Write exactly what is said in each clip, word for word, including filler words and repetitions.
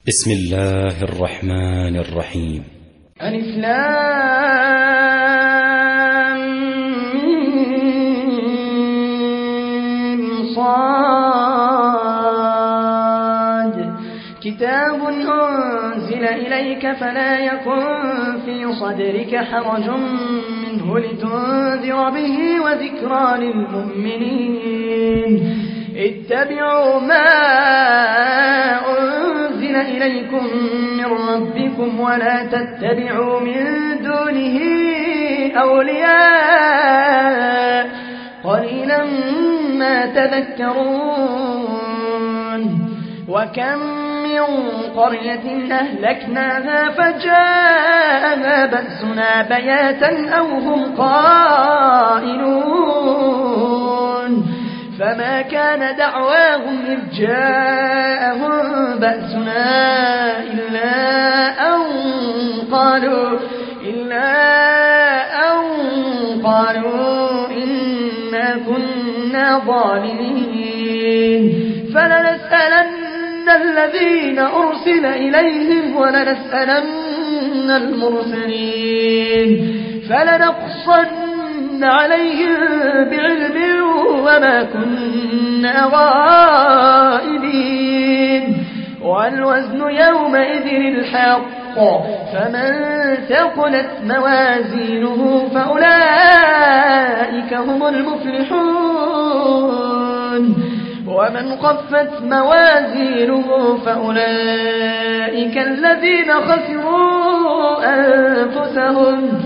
بسم الله الرحمن الرحيم. ألف لام ميم صاد كتاب أنزل إليك فلا يكن في صدرك حرج منه لتنذر به وذكرى للمؤمنين. اتبعوا ما أنزل إليكم من ربكم ولا تتبعوا من دونه أولياء قليلا ما تذكرون. وكم من قرية أهلكناها فجاءها بأسنا بياتا أو هم قائلون فما كان دعواهم إذ جاءهم بأسنا إلا أن قالوا إلا أن قالوا إنا كنا ظالمين. فلنسألن الذين أرسل إليهم ولنسألن المرسلين فلنقصن عليهم بعلم وما كنا غائبين. والوزن يومئذ الحق فمن ثقلت موازينه فأولئك هم المفلحون ومن خفت موازينه فأولئك الذين خسروا أنفسهم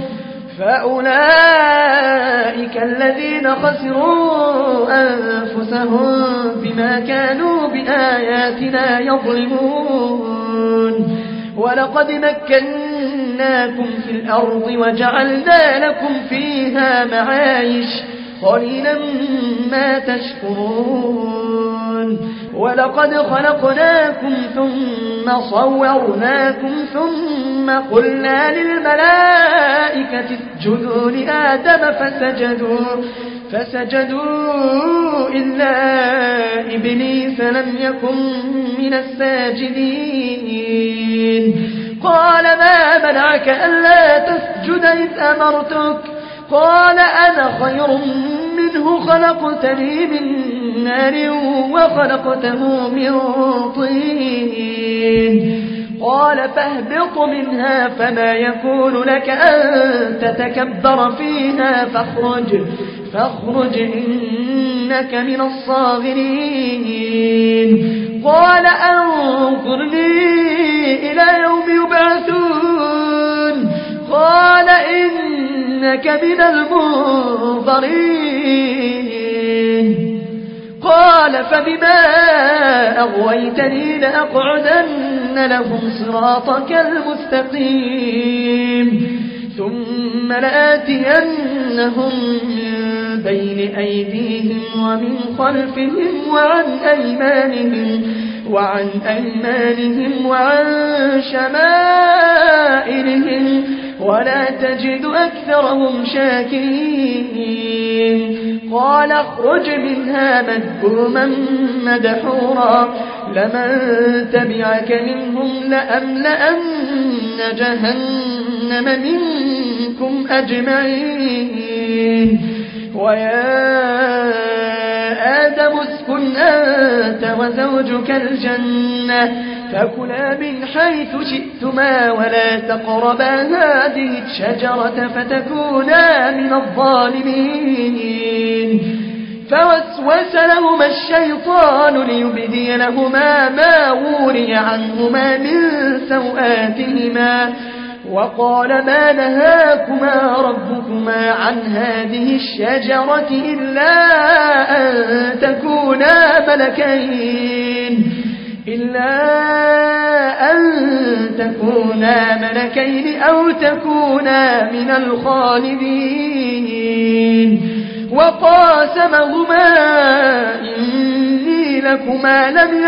فأولئك الذين خسروا أنفسهم بما كانوا بآياتنا يظلمون. ولقد مكناكم في الأرض وجعلنا لكم فيها معايش قليلا ما تشكرون. ولقد خلقناكم ثم صورناكم ثم قلنا للملائكة اسجدوا لآدم فسجدوا فسجدوا إلا إبليس لم يكن من الساجدين. قال ما منعك ألا تسجد إذ أمرتك قال أنا خير منه خلقتني من نار وخلقته من طين. قال فاهبط منها فما يكون لك أن تتكبر فيها فاخرج فاخرج إنك من الصاغرين. قال أنظرني إلى يوم يبعثون قال إنك من المنظرين. قال فبما أغويتني لأقعدن لهم صراطك المستقيم ثم لآتينهم من بين أيديهم ومن خلفهم وعن أيمانهم وعن أيمانهم وعن شمائلهم ولا تجد أكثرهم شاكرين. قال اخرج منها مذءوما مدحورا لمن تبعك منهم لأملأن جهنم منكم أجمعين. ويا آدم اسكن أنت وزوجك الجنة فكلا من حيث شئتما ولا تقربا هذه الشجرة فتكونا من الظالمين. فوسوس لهما الشيطان ليبدي لهما ما وري عنهما من سوآتهما وقال ما نهاكما ربكما عن هذه الشجرة إلا أن تكونا ملكين إلا أن تكونا ملكين أو تكونا من الخالدين. وقاسمهما إني لكما لمن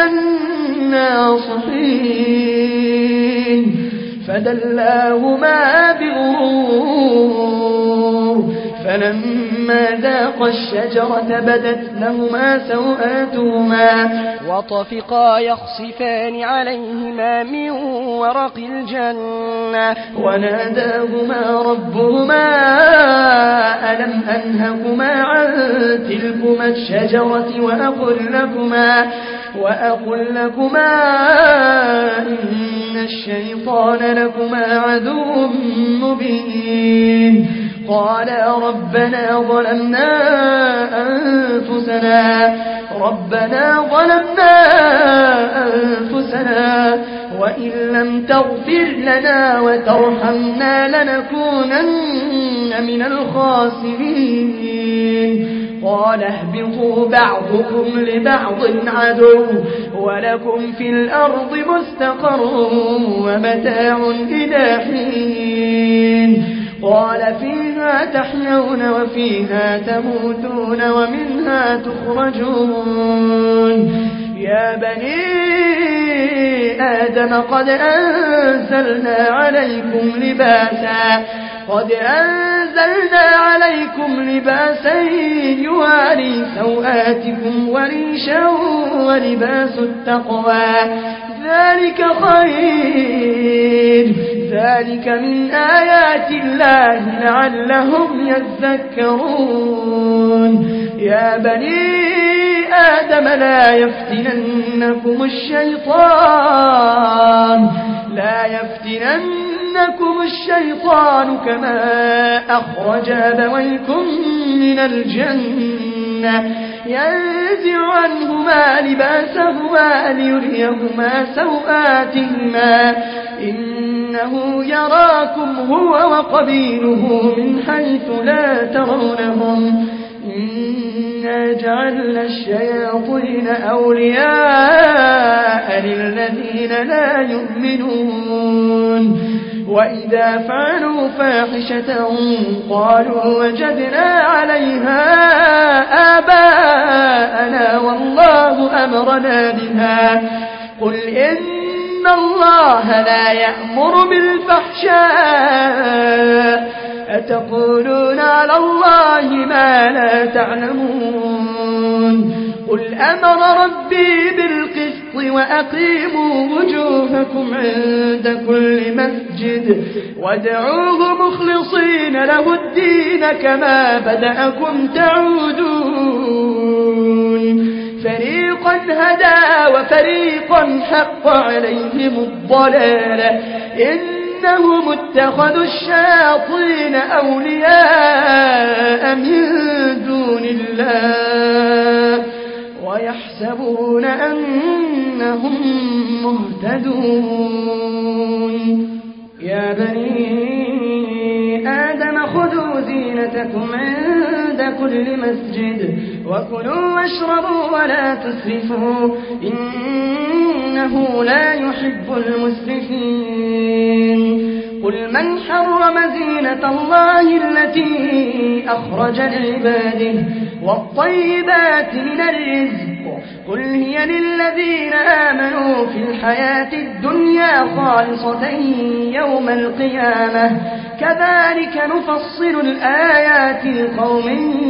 الناصحين فدلاهما بغرور فلما ذاقا الشجرة بدت لهما سوآتهما وطفقا يخصفان عليهما من ورق الجنة وناداهما ربهما ألم أنهكما عن تلكما الشجرة وأقل لكما وأقل لكما إن الشيطان لكما عدو مبين قالا ربنا ظلمنا أنفسنا ربنا ظلمنا أنفسنا وإن لم تغفر لنا وترحمنا لنكونن من الخاسرين قال اهبطوا بعضكم لبعض عدو ولكم في الأرض مستقر ومتاع إلى حين قال فيها تحيون وفيها تموتون ومنها تخرجون يا بني آدم قد أنزلنا عليكم لباسا قد أنزلنا عليكم لباسا يواري سوآتكم وريشا ولباس التقوى ذلك خير ذلك من آيات الله لعلهم يذكرون يا بني آدم لا يفتننكم الشيطان لا يفتننكم الشيطان كما أخرج أبويكم من الجنة ينزع عنهما لباسهما ليريهما سوآتهما إنه يراكم هو وقبيله من حيث لا ترونهم إنا جعلنا الشياطين أولياء للذين لا يؤمنون وإذا فعلوا فاحشة قالوا وجدنا عليها آباءنا والله أمرنا بها قل إن الله لا يأمر بالفحشاء أتقولون على الله ما لا تعلمون قل أمر ربي بالقسط وأقيموا وجوهكم عند كل مسجد وادعوه مخلصين له الدين كما بدأكم تعودون فريقا هدى وفريقا حق عليهم الضلالة إنهم اتخذوا الشياطين أولياء من دون الله ويحسبون أنهم مهتدون يا بني آدم خذوا زينتكم عند كل مسجد وكلوا واشربوا ولا تسرفوا إنه لا يحب المسرفين قل من حرم زينة الله التي أخرج لعباده والطيبات من الرزق قل هي للذين آمنوا في الحياة الدنيا خالصة يوم القيامة كذلك نفصل الآيات لقوم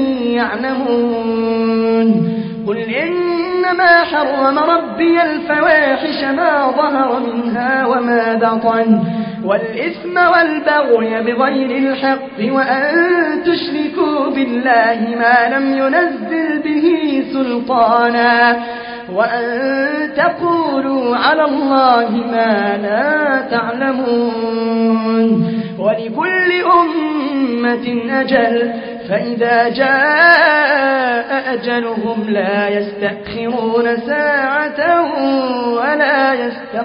يعلمون قل إنما حرم ربي الفواحش ما ظهر منها وما بطن والإثم والبغي بغير الحق وأن تشركوا بالله ما لم ينزل به سلطانا وأن تقولوا على الله ما لا تعلمون ولكل أمة أجل فإذا جاء أجلهم لا يستأخرون ساعة ولا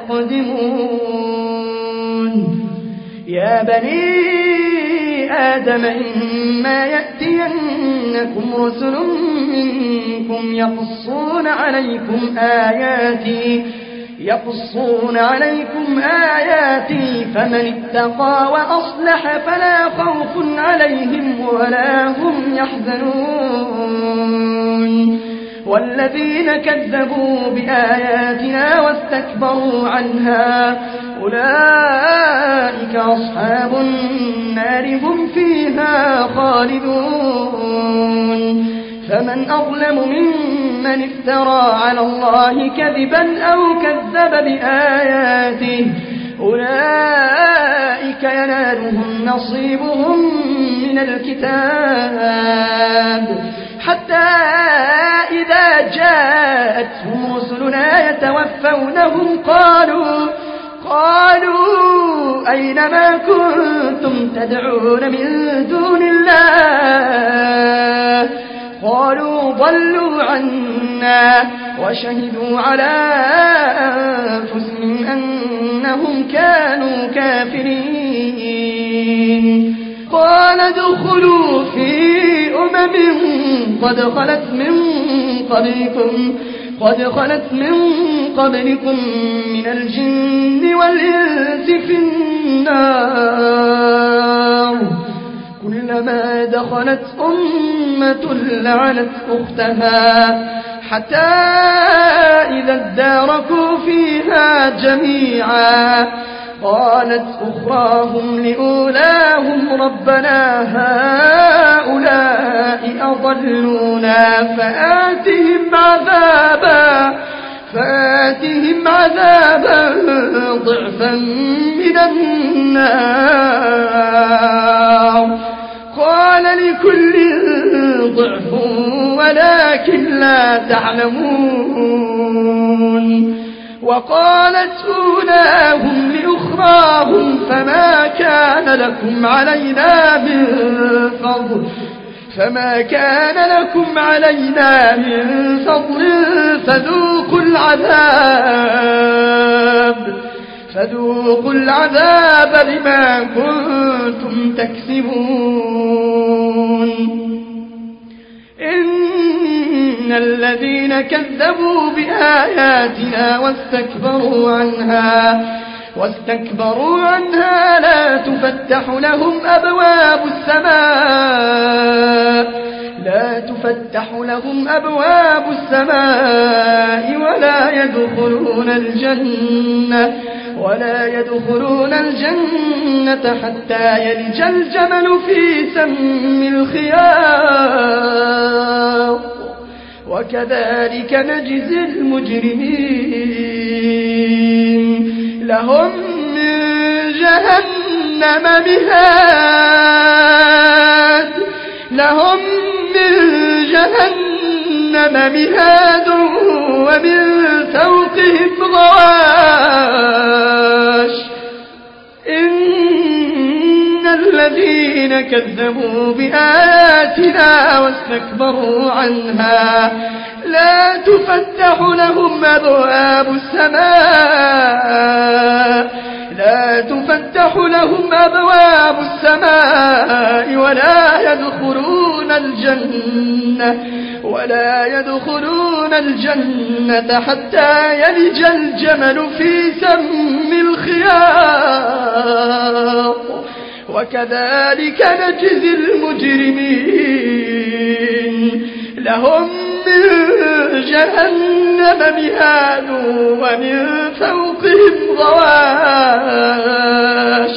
يستقدمون يا بني آدم إما يأتينكم رسل منكم يقصون عليكم آياتي يقصون عليكم آياتي فمن اتقى وأصلح فلا خوف عليهم ولا هم يحزنون والذين كذبوا بآياتنا واستكبروا عنها أولئك أصحاب النار هم فيها خالدون فمن أظلم ممن افترى على الله كذبا أو كذب بآياته أولئك ينالهم نصيبهم من الكتاب حتى إذا جاءتهم رسلنا يتوفونهم قالوا قالوا أين ما كنتم تدعون من دون الله قالوا ضلوا عنا وشهدوا على أنفسهم أنهم كانوا كافرين قال ادخلوا في أمم قد خلت من قبلكم قد خلت من قبلكم من الجن والإنس في النار كلما دخلت أمة لعنت أختها حتى إذا اداركوا فيها جميعا قالت أخراهم لأولاهم ربنا هؤلاء أضلونا فآتهم عذابا فآتهم عذابا ضعفا من النار قال لكل ضعف ولكن لا تعلمون وقالت أولاهم لأخراهم فما كان لكم علينا من فضل فما كان لكم علينا من فضل فذوقوا العذاب فذوقوا العذاب بما كنتم تكسبون إن الذين كذبوا بآياتنا واستكبروا عنها واستكبروا عنها لا تفتح لهم أبواب السماء لا تفتح لهم أبواب السماء ولا يدخلون الجنة ولا يدخلون الجنة حتى يلج الجمل في سم الخياط وكذلك نجزي المجرمين لهم من جهنم مهاد لهم من جهنم مهاد ومن فوقهم غواش إن الذين كذبوا بآياتنا واستكبروا عنها لا تفتح لهم أبواب السماء لا تفتح لهم أبواب السماء ولا يدخلون الجنة ولا يدخلون الجنة حتى يلج الجمل في سم الخياط وكذلك نجزي المجرمين لهم من جهنم مهاد ومن فوقهم غواش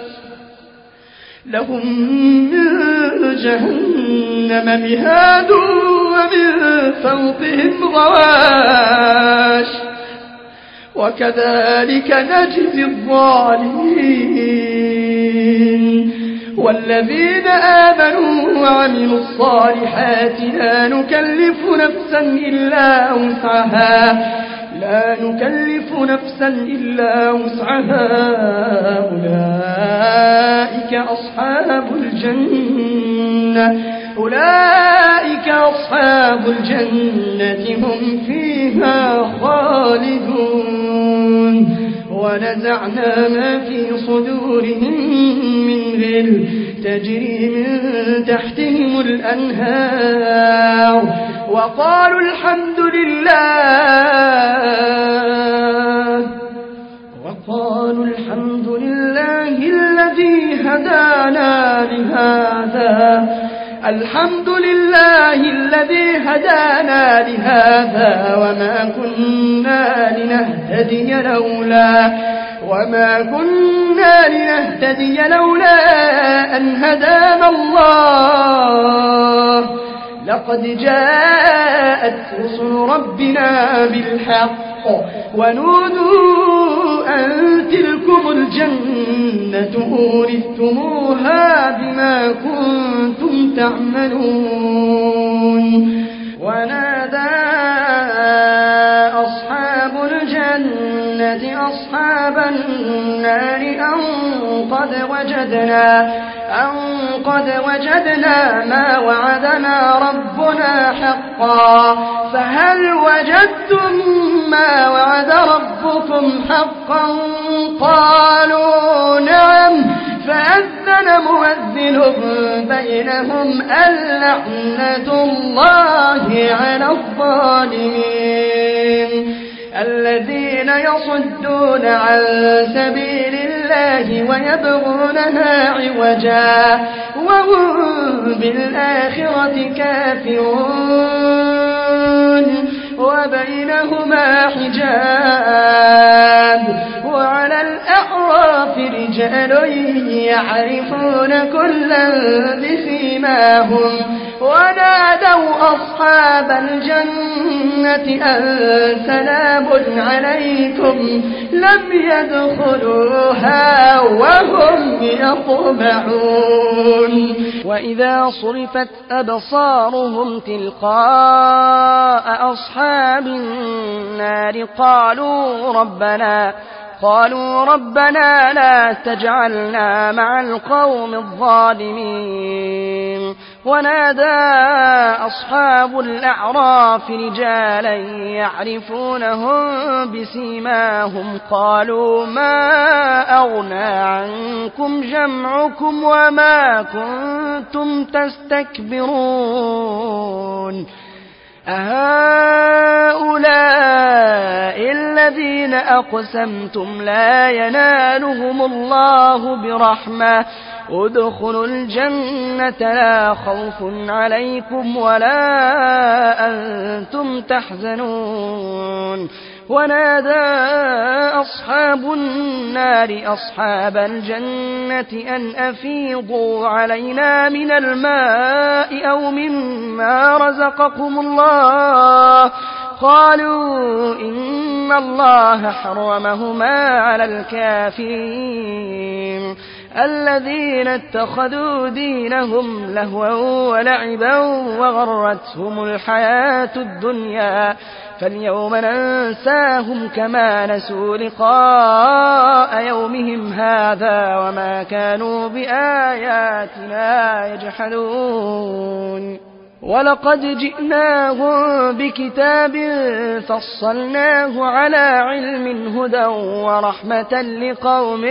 لهم من جهنم مهاد ومن فوقهم غواش وكذلك نجزي الظالمين والذين آمنوا وعملوا الصالحات لا نكلف نفسا إلا وسعها لا نكلف نفسا إلا وسعها أولئك أصحاب الجنة أولئك أصحاب الجنة هم فيها خالدون ونزعنا ما في صدورهم من غل تجري من تحتهم الأنهار وقالوا الحمد لله وقالوا الحمد لله الذي هدانا لهذا الحمد لله الذي هدانا لهذا وما كنا لنهتدي لولا وما كنا لنهتدي لولا أن هدانا الله لقد جاءت رسل ربنا بالحق ونودوا أن تلكم الجنة أورثتموها بما كنتم تعملون ونادى أصحاب الجنة أصحاب النار أن قد وجدنا أن قد وجدنا ما وعدنا ربنا حقا فهل وجدتم ما وعد ربكم حقا قالوا نعم فأذن مؤذن بينهم اللعنة الله على الظالمين الذين يصدون عن سبيل الله ويبغونها عوجا وهم بالآخرة كافرون وبينهما حجاب وعلى الأعراف رجال يعرفون كلا بسيماهم ونادوا أصحاب الجنة أن سلام عليكم لم يدخلوها وهم يطمعون وإذا صرفت أبصارهم تلقاء أصحاب النار قالوا ربنا قالوا ربنا لا تجعلنا مع القوم الظالمين ونادى أصحاب الأعراف رجالا يعرفونهم بسيماهم قالوا ما أغنى عنكم جمعكم وما كنتم تستكبرون أهؤلاء الذين أقسمتم لا ينالهم الله برحمة ادخلوا الجنة لا خوف عليكم ولا أنتم تحزنون ونادى أصحاب النار أصحاب الجنة أن أفيضوا علينا من الماء أو مما رزقكم الله قالوا إن الله حرمهما على الكافرين الذين اتخذوا دينهم لهوا ولعبا وغرتهم الحياة الدنيا فاليوم ننساهم كما نسوا لقاء يومهم هذا وما كانوا بآياتنا يجحدون ولقد جئناهم بكتاب فصلناه على علم هدى ورحمة لقوم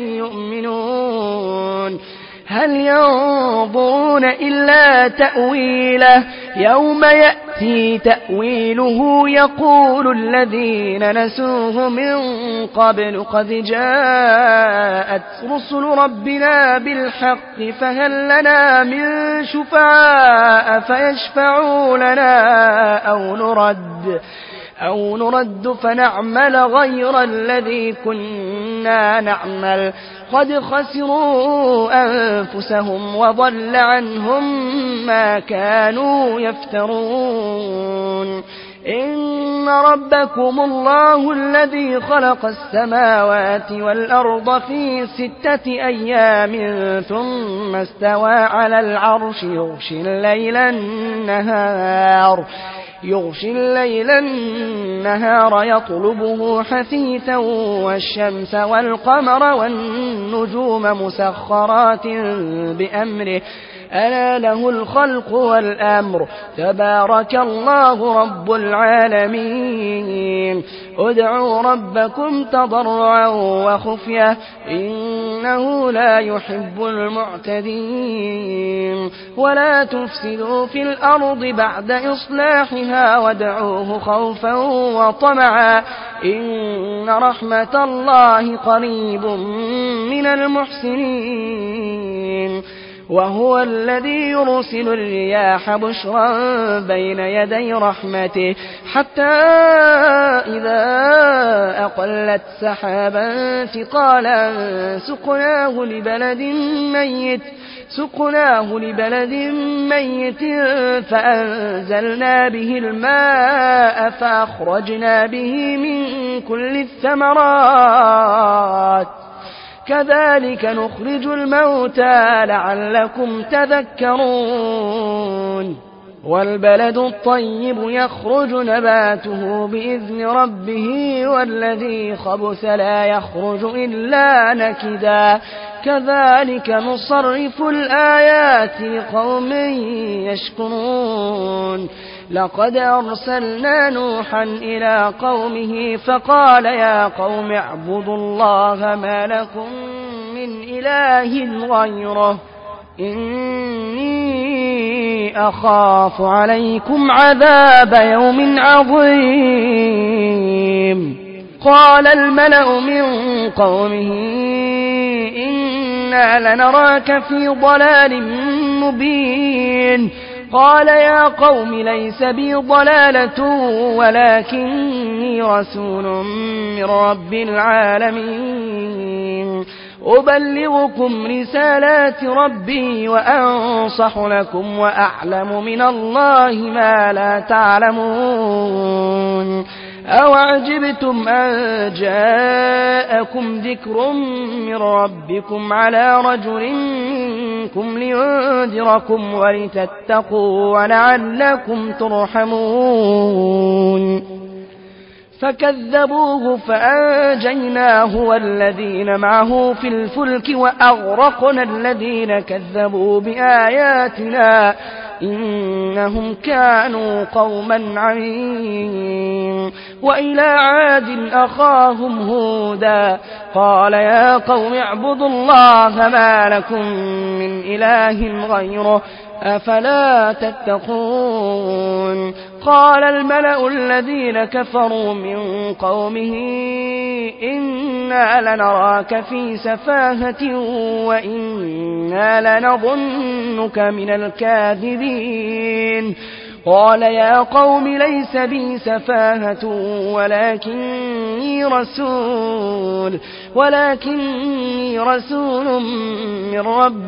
يؤمنون هل ينظرون إلا تأويله يوم يأتي تأويله يقول الذين نسوه من قبل قد جاءت رسل ربنا بالحق فهل لنا من شفعاء فيشفعوا لنا أو نرد أو نرد فنعمل غير الذي كنا نعمل قد خسروا أنفسهم وضل عنهم ما كانوا يفترون إن ربكم الله الذي خلق السماوات والأرض في ستة أيام ثم استوى على العرش يغشي الليل النهار يغشي الليل النهار يطلبه حثيثا والشمس والقمر والنجوم مسخرات بأمره ألا له الخلق والأمر تبارك الله رب العالمين ادعوا ربكم تضرعا وخفية إنه لا يحب المعتدين ولا تفسدوا في الأرض بعد إصلاحها وادعوه خوفا وطمعا إن رحمة الله قريب من المحسنين وهو الذي يرسل الرياح بشرا بين يدي رحمته حتى إذا أقلت سحابا ثقالا سقناه لبلد ميت سقناه لبلد ميت فأنزلنا به الماء فأخرجنا به من كل الثمرات كذلك نخرج الموتى لعلكم تذكرون والبلد الطيب يخرج نباته بإذن ربه والذي خبث لا يخرج إلا نكدا كذلك نصرف الآيات لقوم يشكرون لقد أرسلنا نوحا إلى قومه فقال يا قوم اعبدوا الله ما لكم من إله غيره إني أخاف عليكم عذاب يوم عظيم قال الملأ من قومه إنا لنراك في ضلال مبين قال يا قوم ليس بي ضلالة ولكني رسول من رب العالمين أبلغكم رسالات ربي وأنصح لكم وأعلم من الله ما لا تعلمون أوعجبتم أن جاءكم ذكر من ربكم على رجل منكم لينذركم ولتتقوا ولعلكم ترحمون فكذبوه فأنجيناه والذين معه في الفلك وأغرقنا الذين كذبوا بآياتنا إنهم كانوا قوما عمين وإلى عاد أخاهم هودا قال يا قوم اعبدوا الله ما لكم من إله غيره أفلا تتقون قال الملأ الذين كفروا من قومه إنا لنراك في سفاهة وإنا لنظنك من الكاذبين قال يا قوم ليس بي سفاهة ولكني رسول ولكني رسول من رب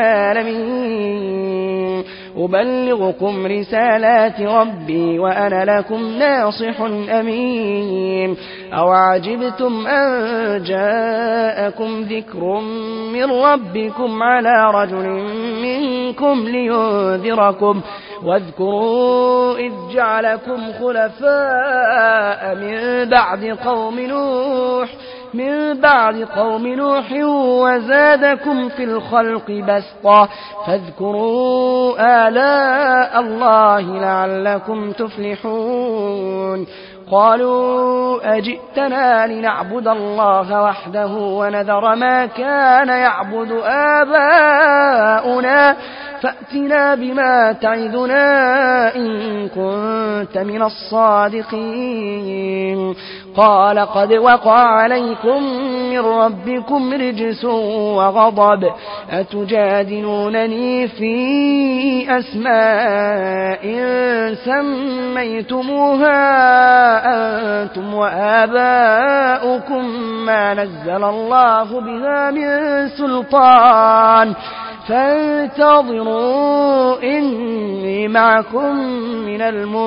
العالمين أبلغكم رسالات ربي وأنا لكم ناصح أمين أوعجبتم أن جاءكم ذكر من ربكم على رجل منكم لينذركم واذكروا إذ جعلكم خلفاء من بعد قوم نوح من بعد قوم نوح وزادكم في الخلق بسطا فاذكروا آلاء الله لعلكم تفلحون قالوا أجئتنا لنعبد الله وحده ونذر ما كان يعبد آباؤنا فأتنا بما تعدنا إن كنت من الصادقين قال قد وقع عليكم من ربكم رجس وغضب أتجادلونني في أسماء سميتموها أنتم وآباؤكم ما نزل الله بها من سلطان فانتظروا إني معكم من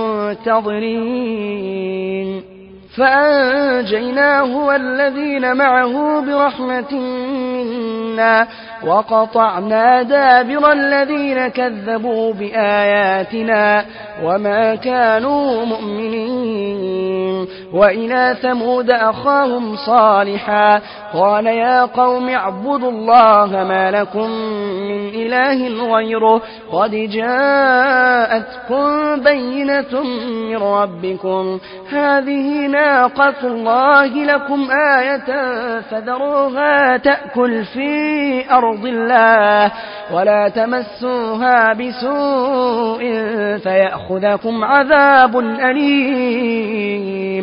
المنتظرين فأنجيناه والذين معه برحمة منا وقطعنا دابر الذين كذبوا بآياتنا وما كانوا مؤمنين وإلى ثمود أخاهم صالحا قال يا قوم اعبدوا الله ما لكم من إله غيره قد جاءتكم بينة من ربكم هذه ناقة الله لكم آية فذروها تأكل في أرض الله ولا تمسوها بسوء فيأخذكم عذاب أليم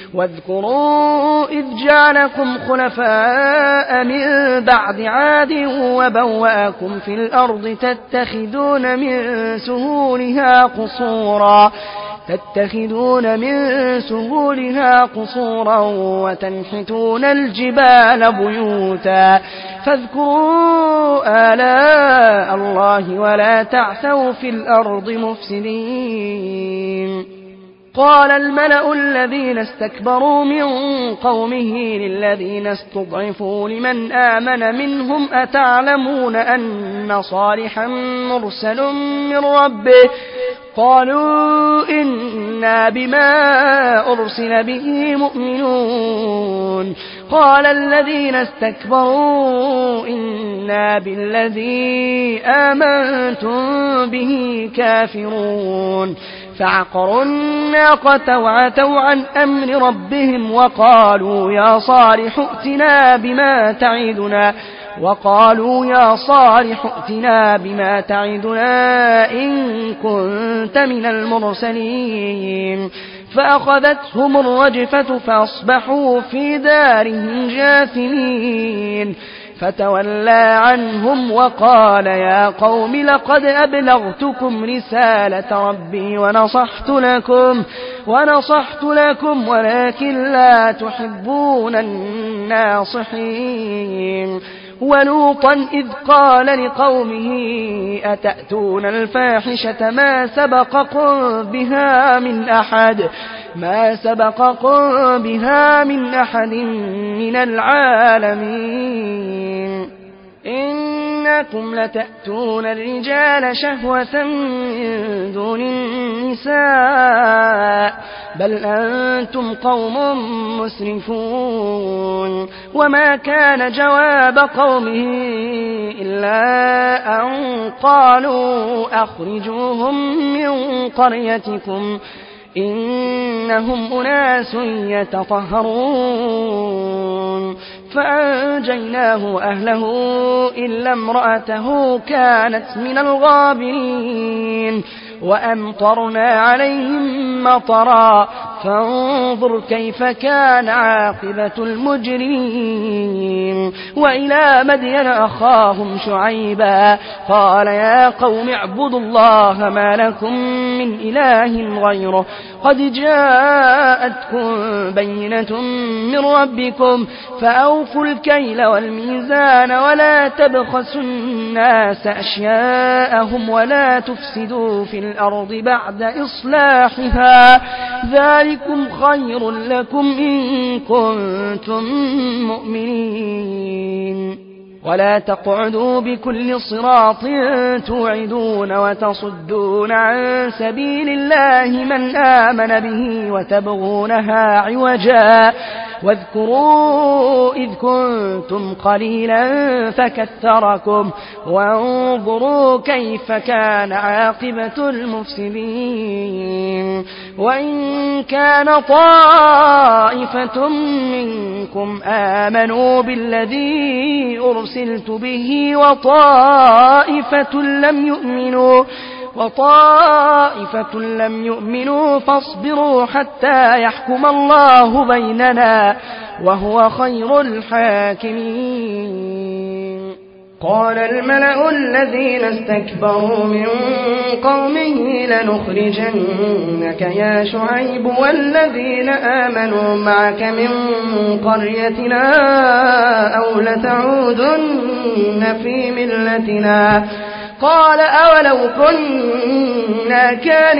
واذكروا إذ جعلكم خلفاء من بعد عاد وبوأكم في الأرض تتخذون من سهولها قصورا تتخذون من سهولها قصورا وتنحتون الجبال بيوتا فاذكروا آلاء الله ولا تعثوا في الأرض مفسدين. قال الملأ الذين استكبروا من قومه للذين استضعفوا لمن آمن منهم أتعلمون أن صالحا مرسل من ربه قالوا إنا بما أرسل به مؤمنون. قال الذين استكبروا إنا بالذي آمنتم به كافرون. فعقروا الناقة وعتوا عن أمر ربهم وقالوا يا صالح ائتنا بما تعدنا وقالوا يا صالح ائتنا بما تعدنا إن كنت من المرسلين. فأخذتهم الرجفة فأصبحوا في دارهم جاثمين. فتولى عنهم وقال يا قوم لقد أبلغتكم رسالة ربي ونصحت لكم ونصحت لكم ولكن لا تحبون الناصحين. ولوطا إذ قال لقومه أتأتون الفاحشة ما سبقكم بها من أحد ما سبقكم بها من أحد من العالمين. إنكم لتأتون الرجال شهوة من دون النساء بل أنتم قوم مسرفون. وما كان جواب قومه إلا أن قالوا أخرجوهم من قريتكم إنهم أناس يتطهرون. فأنجيناه وأهله إلا امرأته كانت من الغابرين. وأمطرنا عليهم مطرا فانظر كيف كان عاقبة المجرمين. وإلى مدين أخاهم شعيبا قال يا قوم اعبدوا الله ما لكم من إله غيره قد جاءتكم بينة من ربكم فأوفوا الكيل والميزان ولا تبخسوا الناس أشياءهم ولا تفسدوا في الأرض بعد إصلاحها ذلكم خير لكم إن كنتم مؤمنين. ولا تقعدوا بكل صراط توعدون وتصدون عن سبيل الله من آمن به وتبغونها عوجا واذكروا إذ كنتم قليلا فكثركم وانظروا كيف كان عاقبة المفسدين. وإن كان طائفة منكم آمنوا بالذي أرسلت به وطائفة لم يؤمنوا وطائفة لم يؤمنوا فاصبروا حتى يحكم الله بيننا وهو خير الحاكمين. قال الملأ الذين استكبروا من قومه لنخرجنك يا شعيب والذين آمنوا معك من قريتنا أو لتعودن في ملتنا. قال أولو كنا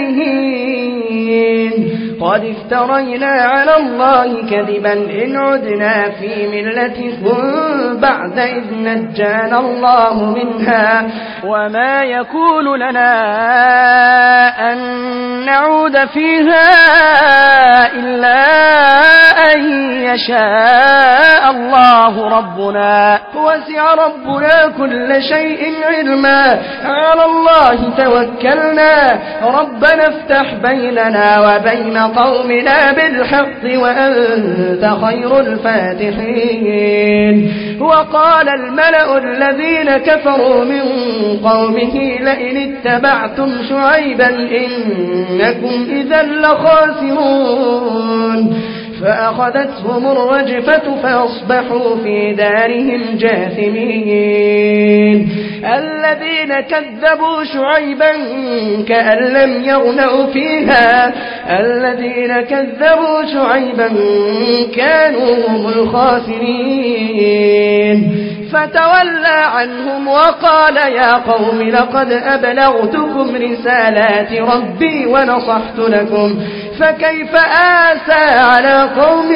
كارهين قد افترينا على الله كذبا إن عدنا في ملتكم بعد إذ نجانا الله منها وما يكون لنا أن نعود فيها إلا أن يشاء الله ربنا وسع ربنا كل شيء علما على الله توكلنا ربنا افتح بيننا وبين قومنا بالحق وأنت خير الفاتحين. وقال الملأ الذين كفروا من قومه لئن اتبعتم شعيبا إنكم إذا لخاسرون. فأخذتهم الرجفة فأصبحوا في دارهم جاثمين. الذين كذبوا شعيبا كأن لم يغنوا فيها الذين كذبوا شعيبا كانوا هم الخاسرين. فتولى عنهم وقال يا قوم لقد أبلغتكم رسالات ربي ونصحت لكم فكيف آسى على قوم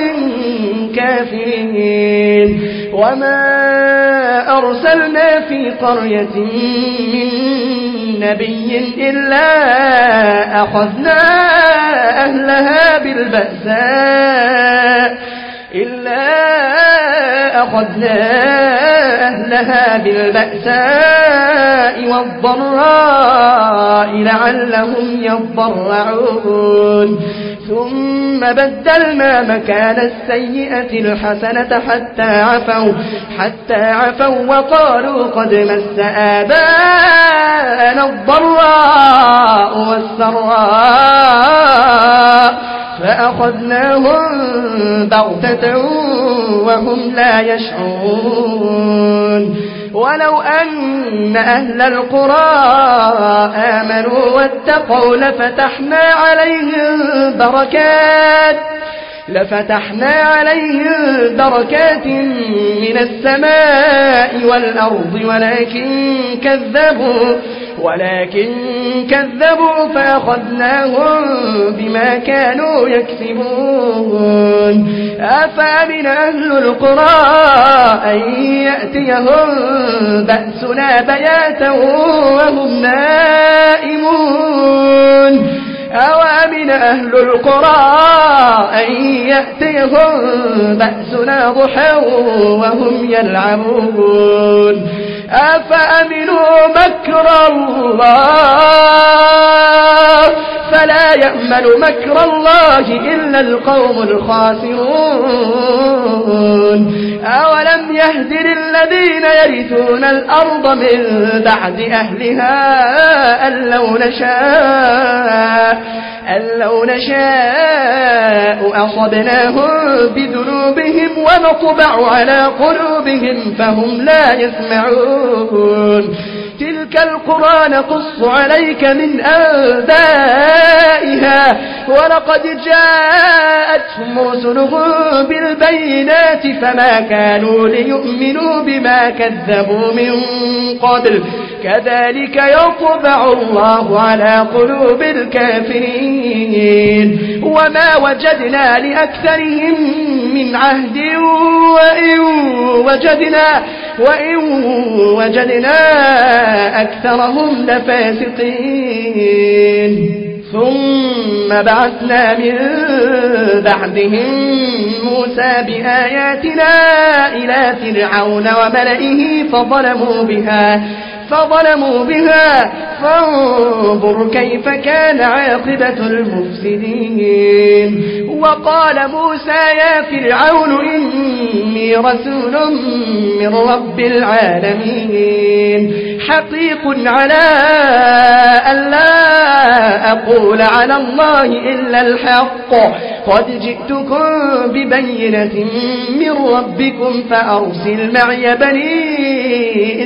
كافرين. وما أرسلنا في قرية من نبي إلا أخذنا أهلها بالبأساء إلا أخذنا أهلها بالبأساء والضراء لعلهم يضرعون. ثم بدلنا مكان السيئة الحسنة حتى عفوا حتى عفوا وقالوا قد مس آباءنا الضراء والسراء فأخذناهم بغتة وهم لا يشعرون. ولو أن أهل القرى آمنوا واتقوا لفتحنا عليهم بركات لفتحنا عليهم بركات من السماء والأرض ولكن كذبوا ولكن كذبوا فأخذناهم بما كانوا يكسبون. أفأمن أهل القرى أن يأتيهم بأسنا بياتا وهم نائمون أوامن أهل القرى أن يأتيهم بأسنا ضحى وهم يلعبون. أفأمنوا مكر الله فلا يأمن مكر الله إلا القوم الخاسرون. أولم يهد للذين يرثون الأرض من بعد أهلها أن لو نشاء أن لو نشاء أصبناهم بذنوبهم ونطبع على قلوبهم فهم لا يسمعون. تلك القرى نقص عليك من أنبائها ولقد جاءتهم رسلهم بالبينات فما كانوا ليؤمنوا بما كذبوا من قبل كذلك يطبع الله على قلوب الكافرين. وما وجدنا لأكثرهم من عهد وإن وجدنا, وإن وجدنا أكثرهم لفاسقين. ثم بعثنا من بعدهم موسى بآياتنا إلى فرعون وملئه فظلموا بها فظلموا بها فانظر كيف كان عاقبة المفسدين. وقال موسى يا فرعون إني رسول من رب العالمين حقيق على أن لا أقول على الله إلا الحق قد جئتكم ببينة من ربكم فأرسل معي بني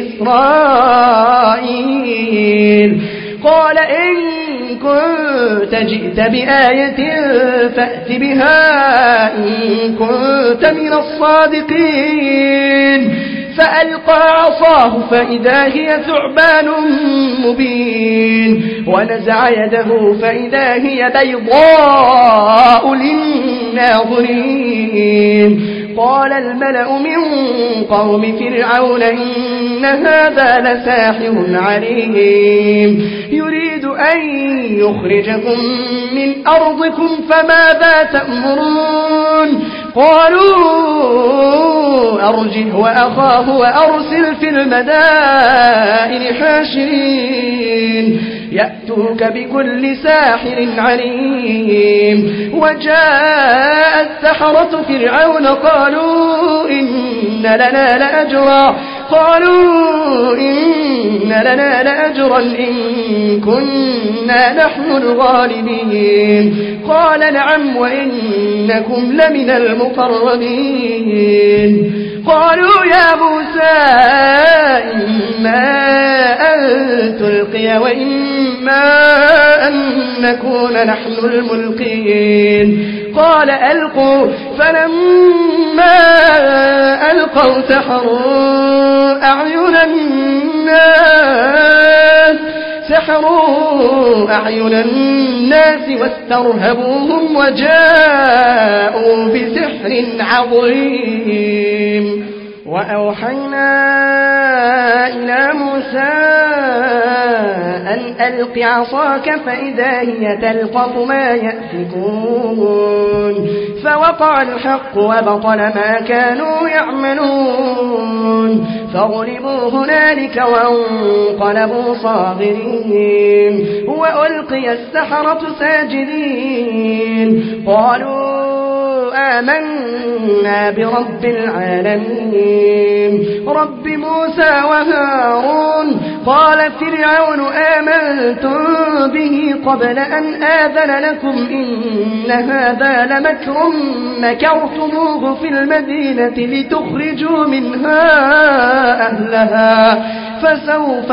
إسرائيل. قال إن كنت جئت بآية فأت بها إن كنت من الصادقين. فألقى عصاه فإذا هي ثعبان مبين ونزع يده فإذا هي بيضاء للناظرين. قال الملأ من قوم فرعون إن هذا لساحر عليم يريد أن يخرجكم من أرضكم فماذا تأمرون. قالوا أرجه وأخاه وأرسل في المدائن حاشرين يأتوك بكل ساحر عليم. وجاء السحرة فرعون قالوا إن لنا لأجرا قالوا إن لنا لأجرا إن كنا نحن نحن الغالبين. قال نعم وإنكم لمن المقربين. قالوا يا موسى إما أن تلقي وإما أن نكون نحن الملقين. قال ألقوا. فلما ألقوا سحروا أعين الناس سحروا أعين الناس واسترهبوهم وجاءوا بسحر عظيم. وأوحينا إلى موسى أن ألق عصاك فإذا هي تلقف ما يأفكون. فوقع الحق وبطل ما كانوا يعملون. فغلبوا هنالك وانقلبوا صاغرين. وألقي السحرة ساجدين. قالوا آمنا برب العالمين رب موسى وهارون. قال فرعون آمنتم به قبل أن آذن لكم إن هذا لمكر مكرتموه في المدينة لتخرجوا منها أهلها فسوف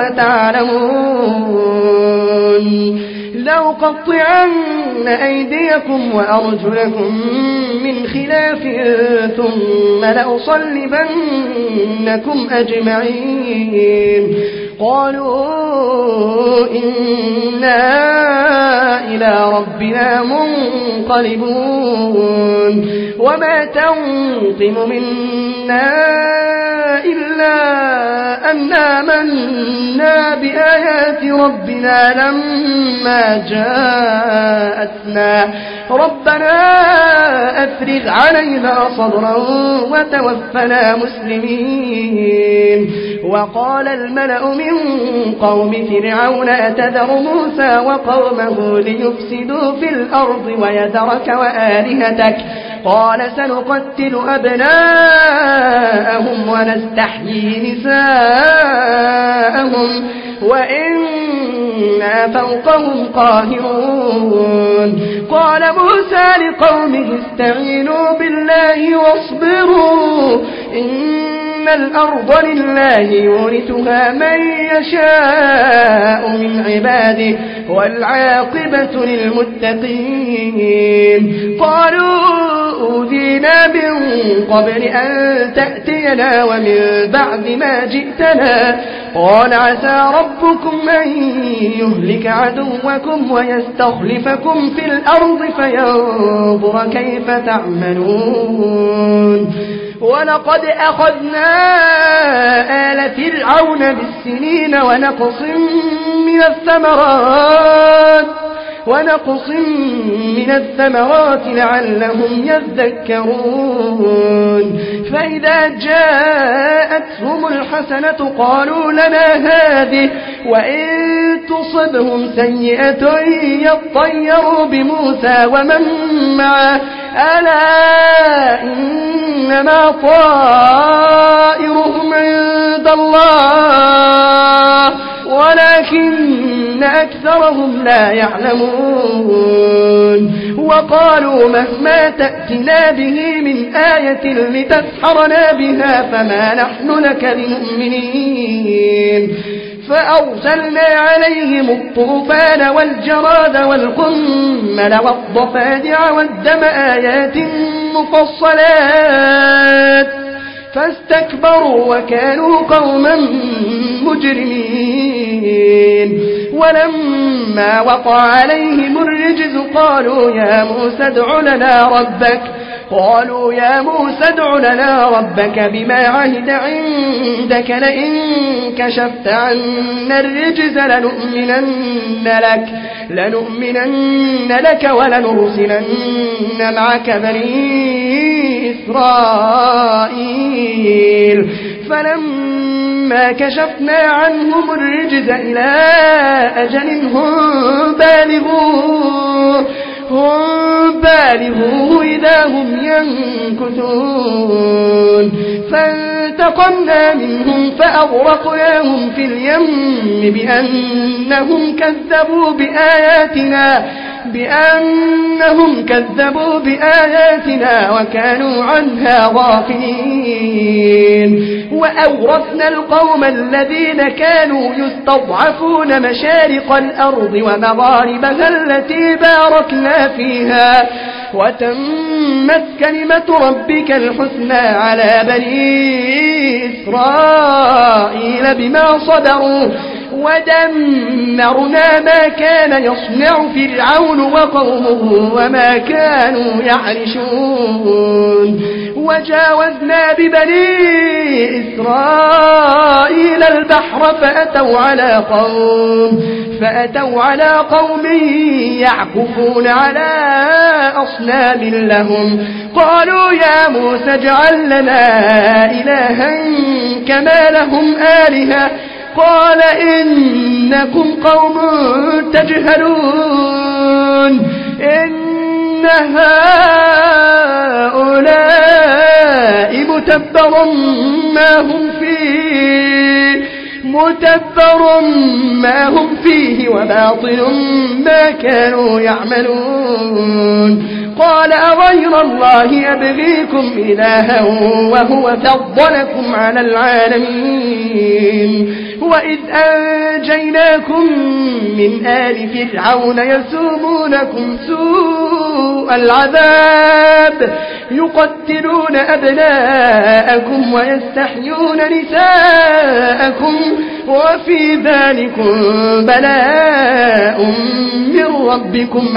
تعلمون. لأقطعن أيديكم وأرجلكم من خلاف ثم لأصلبنكم أجمعين. قالوا إنا إلى ربنا منقلبون. وما تنقم منا إلا أن آمنا بآيات ربنا لما جاءتنا ربنا أفرغ علينا صبرا وتوفنا مسلمين. وقال الملأ من قوم فرعون أتذر موسى وقومه ليفسدوا في الأرض ويذرك وآلهتك قال سنقتل أبناءهم ونستحيي نساءهم وإنا فوقهم قاهرون. قال موسى لقومه استعينوا بالله واصبروا إن الأرض لله يورثها من يشاء من عباده والعاقبة للمتقين. قالوا أوذينا من قبل أن تأتينا ومن بعد ما جئتنا. قال عسى ربكم أن يهلك عدوكم ويستخلفكم في الأرض فينظر كيف تعملون. ولقد أخذنا آل فرعون بالسنين ونقص من الثمرات ونقص من الثمرات لعلهم يذكرون. فإذا جاءتهم الحسنة قالوا لنا هذه وإن تصبهم سيئة يطيروا بموسى ومن معه ألا إنما طائرهم عند الله ولكن أكثرهم لا يعلمون. وقالوا مهما تأتنا به من آية لتسحرنا بها فما نحن لك بمؤمنين. فأرسلنا عليهم الطوفان والجراد والقمل والضفادع والدم آيات مفصلات فاستكبروا وكانوا قوما مجرمين. ولما وقع عليهم الرجز قالوا يا موسى ادع لنا ربك قالوا يا موسى ادع لنا ربك بما عهد عندك لئن كشفت عنا الرجز لنؤمنن لك لنؤمنن لك ولنرسلن معك بني إسرائيل. فلما كشفنا عنهم الرجز إلى أجل هم بالغوه هم بالغوه إذا هم ينكثون. فانتقمنا فانتقمنا منهم فأغرقناهم في اليم بأنهم كذبوا بآياتنا بأنهم كذبوا بآياتنا وكانوا عنها غافلين. وأورثنا القوم الذين كانوا يستضعفون مشارق الأرض ومغاربها التي باركنا فيها وتمت كلمة ربك الحسنى على بني إسرائيل بما صبروا ودمرنا ما كان يصنع فرعون وقومه وما كانوا يعرشون. وجاوزنا ببني إسرائيل البحر فأتوا على قوم فأتوا على قوم يعكفون على أصنام لهم قالوا يا موسى اجعل لنا إلها كما لهم آلهة قال إنكم قوم تجهلون إن هؤلاء متبر ما هم فيه متبر ما هم فيه وباطل ما كانوا يعملون. قال أغير الله أبغيكم إلها وهو فضلكم على العالمين وإذ أنجيناكم من آل فرعون يسومونكم سوء العذاب يقتلون أبناءكم ويستحيون نساءكم وفي ذلكم بلاء من ربكم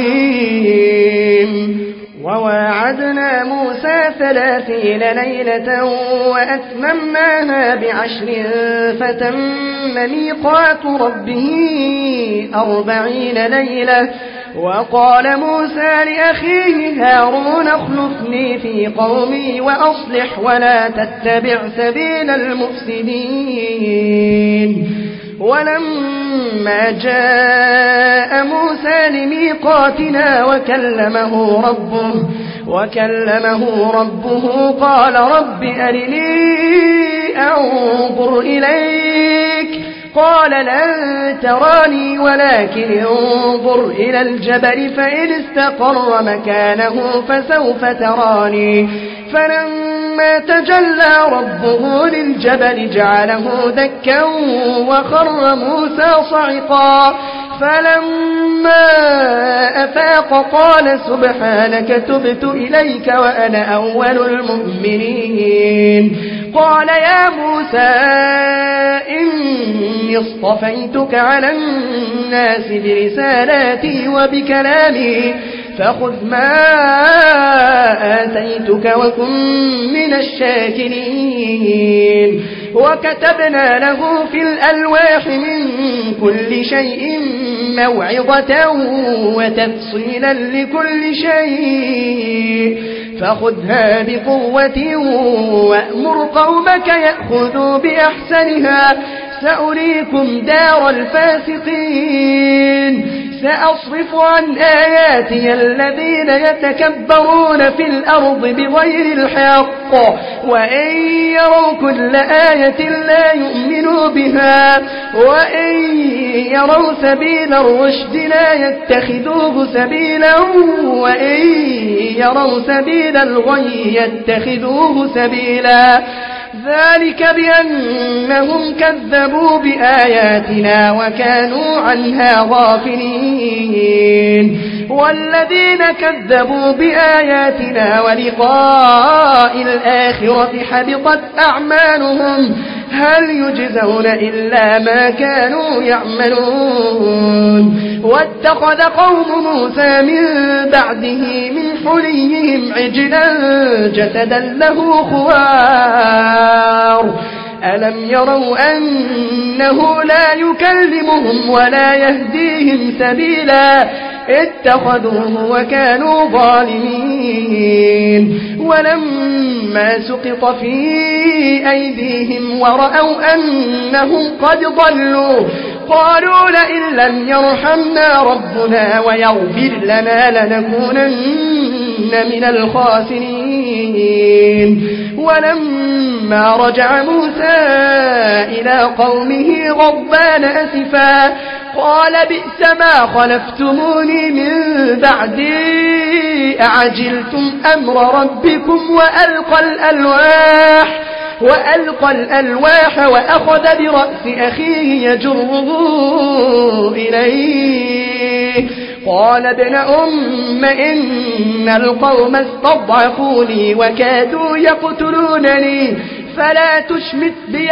عظيم. وواعدنا موسى ثلاثين ليلة وأتممناها بعشر فتم ميقات ربه أربعين ليلة. وقال موسى لأخيه هارون اخلفني في قومي وأصلح ولا تتبع سبيل المفسدين. ولما جاء موسى لميقاتنا وكلمه ربه وكلمه ربه قال رب أرني أنظر إليك قال لن تراني ولكن انظر إلى الجبل فإن استقر مكانه فسوف تراني. فلما تجلى ربه للجبل جعله دكا وخر موسى صعقا فلما أفاق قال سبحانك تبت إليك وأنا أول المؤمنين. قال يا موسى إني اصطفيتك على الناس برسالاتي وبكلامي فخذ ما آتيتك وكن من الشاكرين. وكتبنا له في الألواح من كل شيء موعظة وتفصيلا لكل شيء فخذها بقوة وأمر قومك يأخذوا بأحسنها سأريكم دار الفاسقين. سأصرف عن آياتي الذين يتكبرون في الأرض بغير الحق وإن يروا كل آية لا يؤمنوا بها وإن يروا سبيل الرشد لا يتخذوه سبيلا وإن يروا سبيل الغي يتخذوه سبيلا. ذلك بأنهم كذبوا بآياتنا وكانوا عنها غافلين. والذين كذبوا بآياتنا ولقاء الآخرة حبطت أعمالهم هل يجزون إلا ما كانوا يعملون. واتخذ قوم موسى من بعده من حليهم عجلا جسدا له خوار ألم يروا أنه لا يكلمهم ولا يهديهم سبيلا اتخذوه وكانوا ظالمين. ولما سقط في أيديهم ورأوا أنهم قد ضلوا قالوا لئن لم يرحمنا ربنا ويغفر لنا لنكونن من الخاسرين. ولما رجع موسى إلى قومه غضبان أسفا قال بئس ما خلفتموني من بعدي أعجلتم أمر ربكم وألقى الألواح وألقى الألواح وأخذ برأس أخيه يجره إليه قال ابن أم إن القوم استضعفوني وكادوا يقتلونني فلا تشمت بي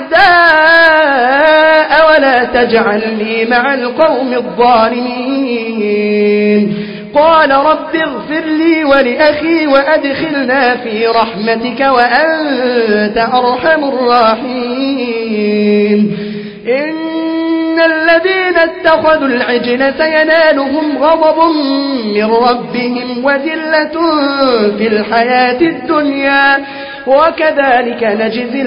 الأعداء ولا تجعلني مع القوم الظالمين. قال رب اغفر لي ولأخي وأدخلنا في رحمتك وأنت أرحم الراحمين. إن الذين اتخذوا العجل سينالهم غضب من ربهم وذلة في الحياة الدنيا وكذلك نجزي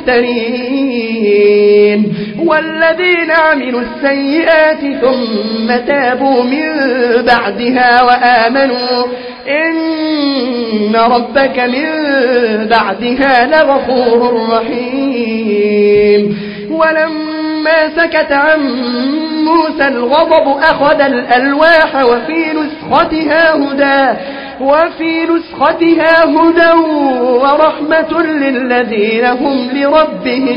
المفترين. والذين عملوا السيئات ثم تابوا من بعدها وآمنوا إن ربك من بعدها لغفور رحيم. ولما سكت عن موسى الغضب أخذ الألواح وفي نسختها هدى وفي نسختها هدى ورحمة للذين هم لربهم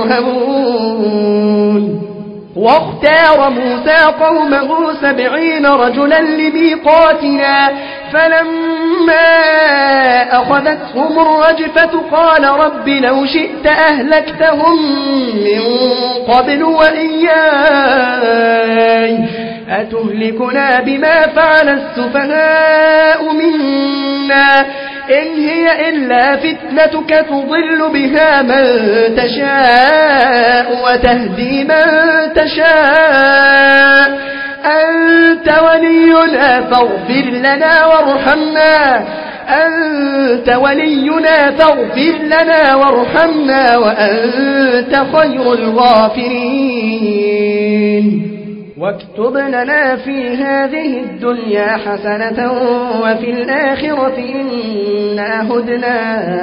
يرهبون. واختار موسى قومه سبعين رجلا لميقاتنا فلما أخذتهم الرجفة قال رب لو شئت أهلكتهم من قبل وإياي أتهلكنا بما فعل السفهاء منا إن هي إلا فتنتك تضل بها من تشاء وتهدي من تشاء أنت ولينا فاغفر لنا وارحمنا أنت ولينا فاغفر لنا وارحمنا وأنت خير الغافرين. واكتب لنا في هذه الدنيا حسنة وفي الآخرة إنا هدنا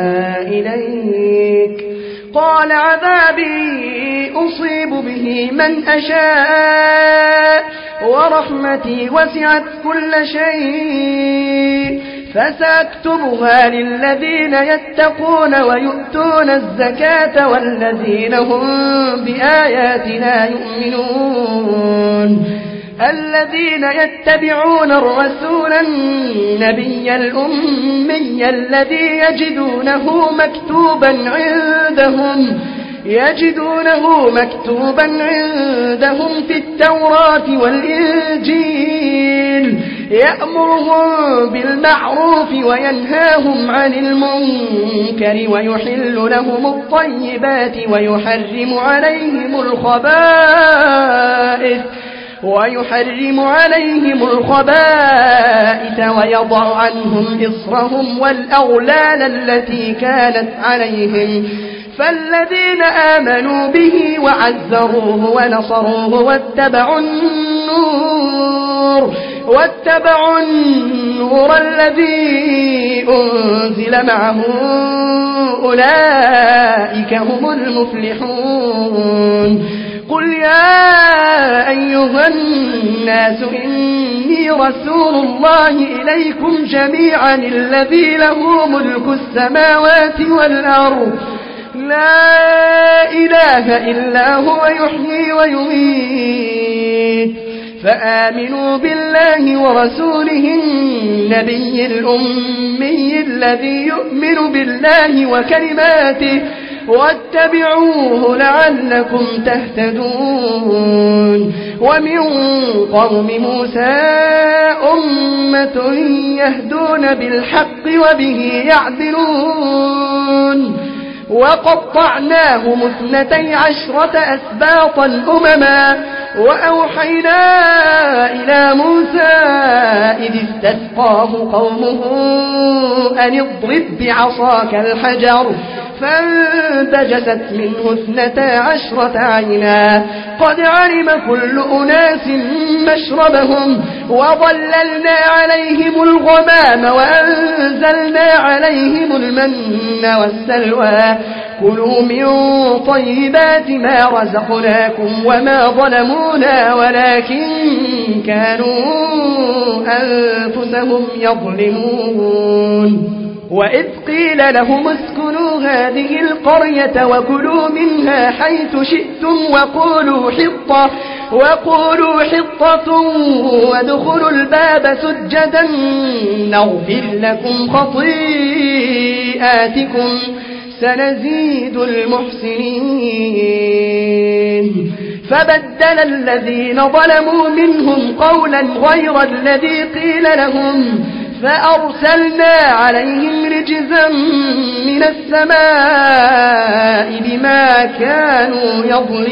إليك. قال عذابي أصيب به من أشاء ورحمتي وسعت كل شيء فسأكتبها للذين يتقون ويؤتون الزكاة والذين هم بآياتنا يؤمنون. الذين يتبعون الرسول النبي الأمي الذي يجدونه مكتوبا عندهم يجدونه مكتوبا عندهم في التوراة والإنجيل يأمرهم بالمعروف وينهاهم عن المنكر ويحل لهم الطيبات ويحرم عليهم الخبائث ويحرم عليهم الخبائث ويضع عنهم إصرهم والأغلال التي كانت عليهم. فالذين آمنوا به وعزروه ونصروه واتبعوا النور واتبعوا النور الذي أنزل معه أولئك هم المفلحون. قل يا أيها الناس إني رسول الله إليكم جميعا الذي له ملك السماوات والأرض لا إله إلا هو يحيي ويميت فآمنوا بالله ورسوله النبي الأمي الذي يؤمن بالله وكلماته واتبعوه لعلكم تهتدون. ومن قوم موسى أمة يهدون بالحق وبه يعدلون. وقطعناهم اثنتي عشرة أسباطا أمما وأوحينا إلى موسى إذ استسقاه قومه أن اضرب بعصاك الحجر فانبجست منه اثنتا عشرة عينا قد علم كل أناس مشربهم وظللنا عليهم الغمام وأنزلنا عليهم المن والسلوى كلوا من طيبات ما رزقناكم وما ظلمونا ولكن كانوا أنفسهم يظلمون وإذ قيل لهم اسكنوا هذه القرية وكلوا منها حيث شئتم وقولوا حطة وقولوا حطة وادخلوا الباب سجدا نغفر لكم خطيئاتكم سنزيد المحسنين فبدل الذين ظلموا منهم قولا غير الذي قيل لهم فأرسلنا عليهم رجزا من السماء بما كانوا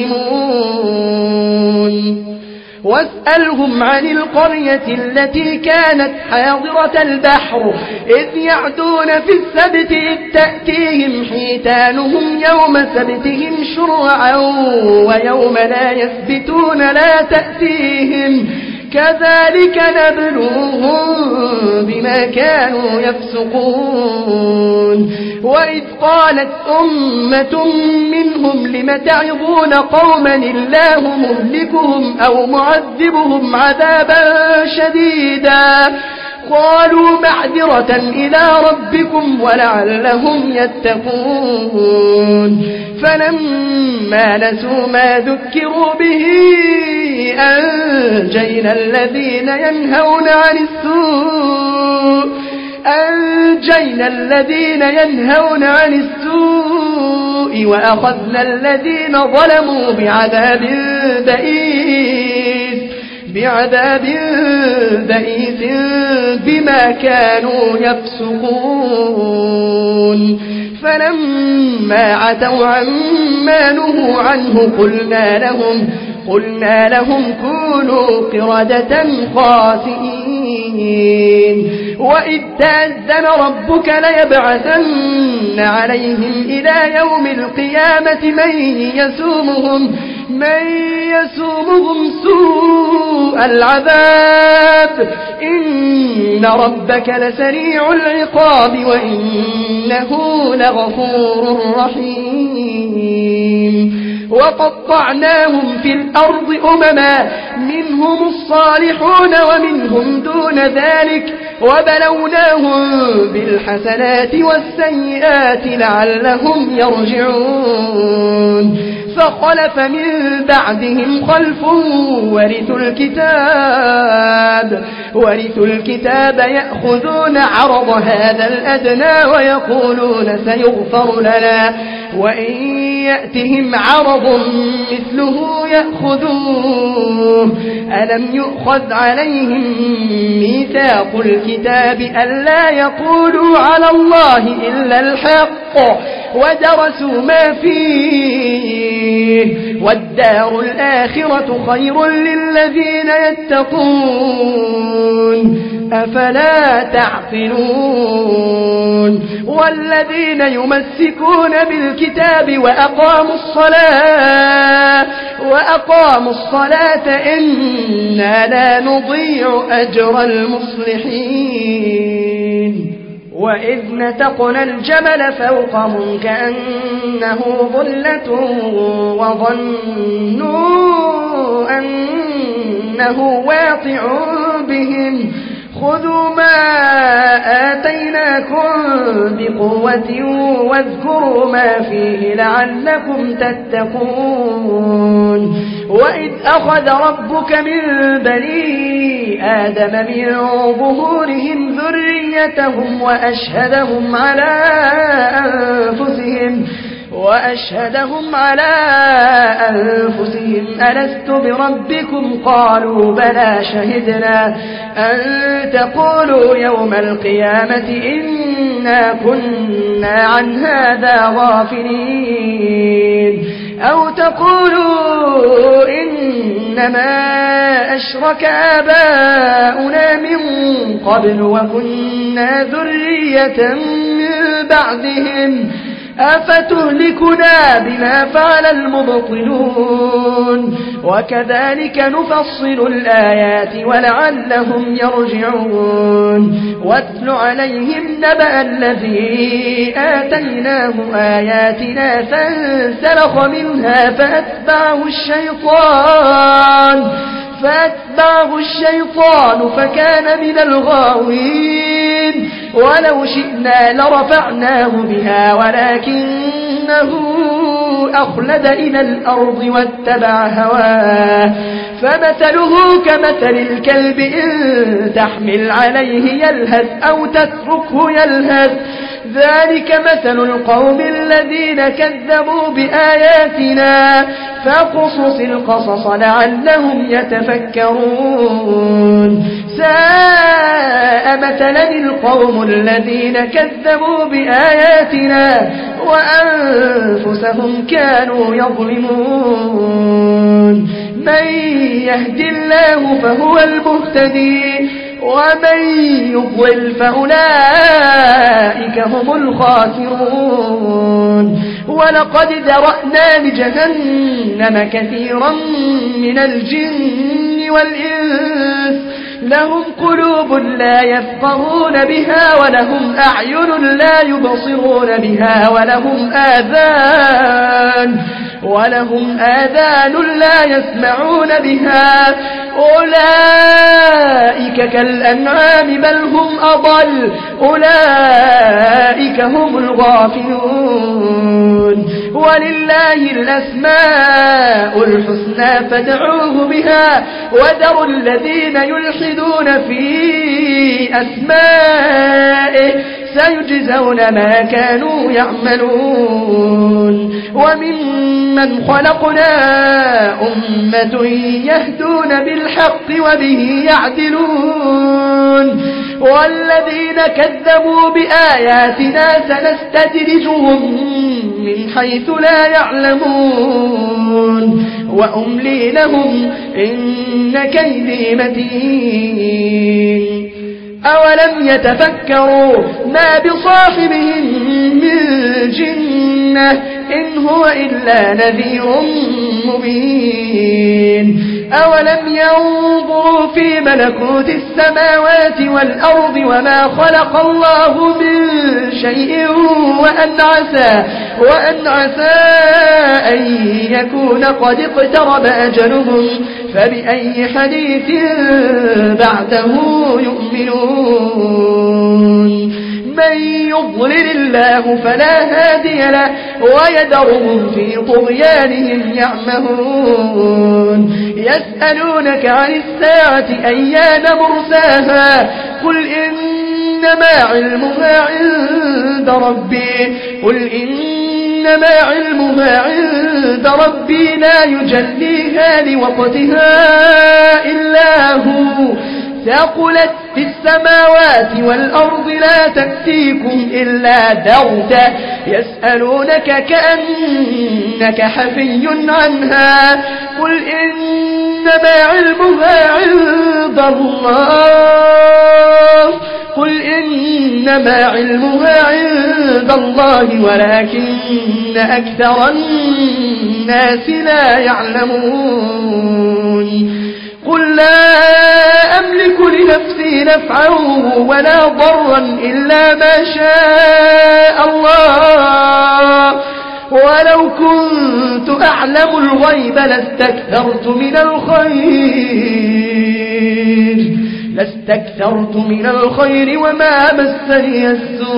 يظلمون واسألهم عن القرية التي كانت حاضرة البحر إذ يعدون في السبت إذ تأتيهم حيتانهم يوم سبتهم شرعا ويوم لا يثبتون لا تأتيهم كذلك نبلوهم بما كانوا يفسقون وإذ قالت أمة منهم لم تعظون قوما الله مهلكهم أو معذبهم عذابا شديدا قالوا معذرة إلى ربكم ولعلهم يتقون فلما نسوا ما ذكروا به أنجينا الذين ينهون عن السوء أنجينا الذين ينهون عن السوء وأخذنا الذين ظلموا بعذاب بئيس بعذاب بئيس بما كانوا يفسقون فلما عتوا عما نهوا عنه قلنا لهم قلنا لهم كونوا قردة خاسئين وإذ تأذن ربك ليبعثن عليهم إلى يوم القيامة من يسومهم من يسومهم سوء العذاب إن ربك لسريع العقاب وإنه لغفور رحيم وقطعناهم في الأرض أمما منهم الصالحون ومنهم دون ذلك وبلوناهم بالحسنات والسيئات لعلهم يرجعون فخلف من بعدهم خلف ورثوا الكتاب ورثوا الكتاب يأخذون عرض هذا الأدنى ويقولون سيغفر لنا وإن يأتهم عرض مثله يأخذوه ألم يؤخذ عليهم ميثاق الكتاب ألا يقولوا على الله إلا الحق ودرسوا ما فيه والدار الآخرة خير للذين يتقون أفلا تعقلون والذين يمسكون بالكتاب وأقاموا الصلاة وأقاموا الصلاة إنا لا نضيع أجر المصلحين وإذ نتقنا الجبل فوقهم كأنه ظلة وظنوا أنه واقع بهم خذوا ما آتيناكم بقوة واذكروا ما فيه لعلكم تتقون وإذ أخذ ربك من بني آدم من ظهورهم ذريتهم وأشهدهم على أنفسهم وأشهدهم على أنفسهم ألست بربكم قالوا بلى شهدنا أن تقولوا يوم القيامة إنا كنا عن هذا غافلين أو تقولوا إنما أشرك آباؤنا من قبل وكنا ذرية من بعدهم أفتهلكنا بما فعل المبطلون وكذلك نفصل الآيات ولعلهم يرجعون واتل عليهم نبأ الذي آتيناه آياتنا فانسلخ منها فأتبعه الشيطان فأتبعه الشيطان فكان من الغاوين ولو شئنا لرفعناه بها ولكنه أخلد إلى الأرض واتبع هواه فمثله كمثل الكلب إن تحمل عليه يلهث أو تتركه يلهث ذلك مثل القوم الذين كذبوا بآياتنا فاقصص القصص لعلهم يتفكرون ساء مثلا القوم الذين كذبوا بآياتنا وأنفسهم كانوا يظلمون من يهد الله فهو المهتدي ومن يضلل فأولئك هم الخاسرون ولقد ذرأنا لجهنم كثيرا من الجن والإنس لهم قلوب لا يفقهون بها ولهم أعين لا يبصرون بها ولهم آذان ولهم آذان لا يسمعون بها أولئك كالأنعام بل هم أضل أولئك هم الغافلون ولله الأسماء الحسنى فادعوه بها وذروا الذين يلحدون في أسمائه سيجزون ما كانوا يعملون وممن خلقنا أمة يهدون بالحق وبه يعدلون والذين كذبوا بآياتنا سنستدرجهم من حيث لا يعلمون وأملي لهم إن كيدي متين أولم يتفكروا ما بصاحبهم من جنة إن هو إلا نذير مبين أولم ينظروا في ملكوت السماوات والأرض وما خلق الله من شيء وأن عسى, وأن عسى أن يكون قد اقترب أجلهم فبأي حديث بعده يؤمنون من يضلل الله فلا هادي له ويذرهم في طغيانهم يعمهون يسألونك عن الساعة أيان مرساها قل إنما علمها عند ربي قل إنما علمها عند ربي لا يجليها لوقتها إلا هو ثقلت في السماوات والأرض لا تأتيكم إلا بغتة يسألونك كأنك حفي عنها قل إنما علمها عند الله قل إنما علمها عند الله ولكن أكثر الناس لا يعلمون قل لا أملك لنفسي نفعا ولا ضرا إلا ما شاء الله ولو كنت أعلم الغيب لاستكثرت من الخير لاستكثرت من الخير وما مسني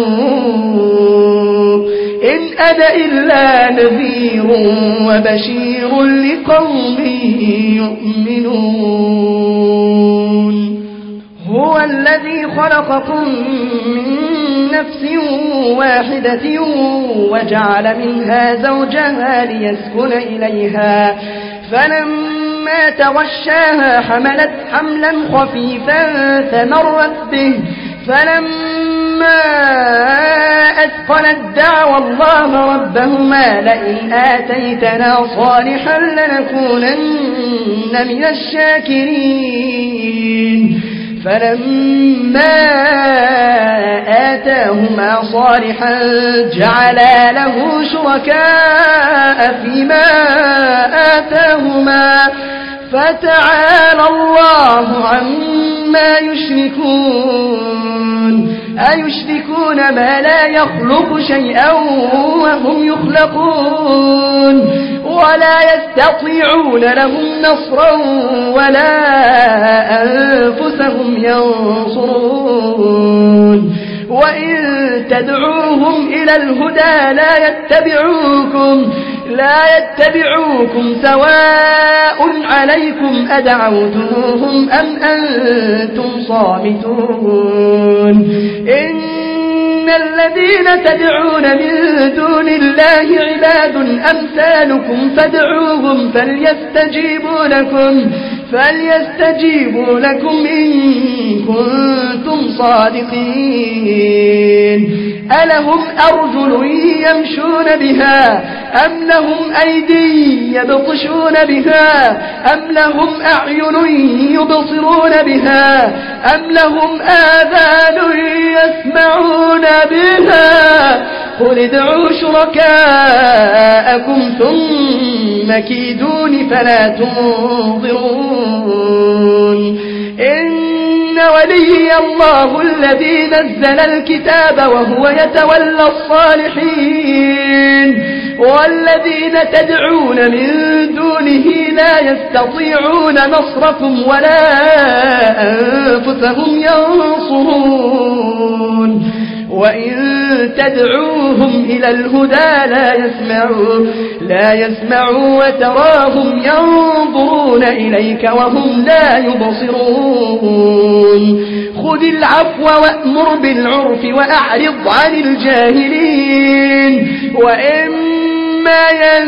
السوء إن أنا إلا نذير وبشير لقوم يؤمنون هو الذي خلقكم من نفس واحدة وجعل منها زوجها ليسكن إليها فلما تغشاها حملت حملا خفيفا فمرت به فلما أثقلت دعوى الله ربهما لئن آتيتنا صالحا لنكونن من الشاكرين فلما آتاهما صالحا جعلا له شركاء فيما آتاهما فتعالى الله عما يشركون أيشركون ما لا يخلق شيئا وهم يخلقون ولا يستطيعون لهم نصرا ولا أنفسهم ينصرون وإن تدعوهم إلى الهدى لا يتبعوكم لا يتبعوكم سواء عليكم أدعوتموهم أم أنتم صامتون إن الذين تدعون من دون الله عباد أمثالكم فادعوهم فليستجيبوا لكم فليستجيبوا لكم إن كنتم صادقين ألهم أرجل يمشون بها أم لهم أيدي يبطشون بها أم لهم أعين يبصرون بها أم لهم آذان يسمعون بها قل ادعوا شركاءكم ثم كيدون فلا تنظرون إن ولي الله الذي نزل الكتاب وهو يتولى الصالحين والذين تدعون من دونه لا يستطيعون نصركم ولا أنفسهم ينصرون وإن تدعوهم إلى الهدى لا يسمعوا لا يسمعوا وتراهم ينظرون إليك وهم لا يبصرون خذ العفو وأمر بالعرف وأعرض عن الجاهلين وإما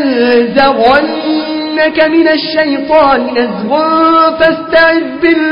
ينزغنك من الشيطان نزغ فاستعذ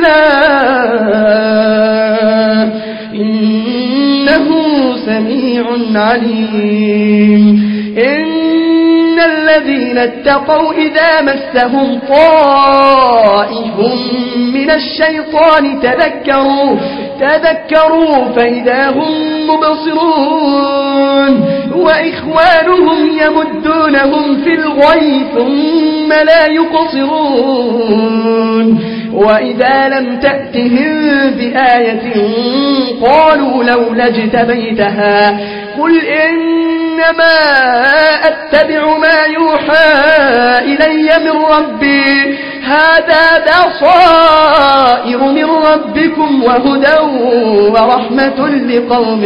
بالله إنه سميع عليم إن الذين اتقوا إذا مسهم طائف من الشيطان تذكروا تذكروا فإذا هم مبصرون وإخوانهم يمدونهم في الغي ثم لا يقصرون وإذا لم تأتهم بآية قالوا لولا اجتبيتها قل إنما أتبع ما يوحى إلي من ربي هذا بصائر من ربكم وهدى ورحمة لقوم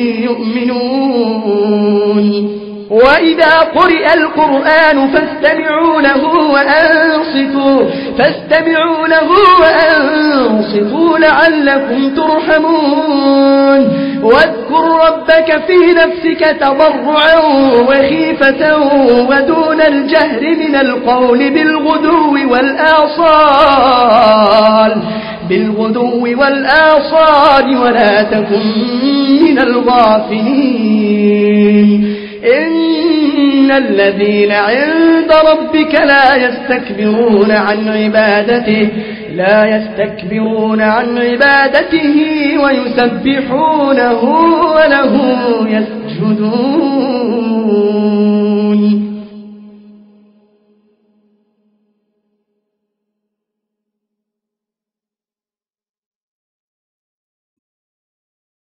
يؤمنون وإذا قرئ القرآن فاستمعوا له وأنصتوا فاستمعوا له وأنصتوا لعلكم ترحمون واذكر ربك في نفسك تضرعا وخيفة ودون الجهر من القول بالغدو والآصال بالغدو والآصال ولا تكن من الغافلين إن الذين عند ربك لا يستكبرون عن عبادته لا يستكبرون عن عبادته ويسبحونه وله يسجدون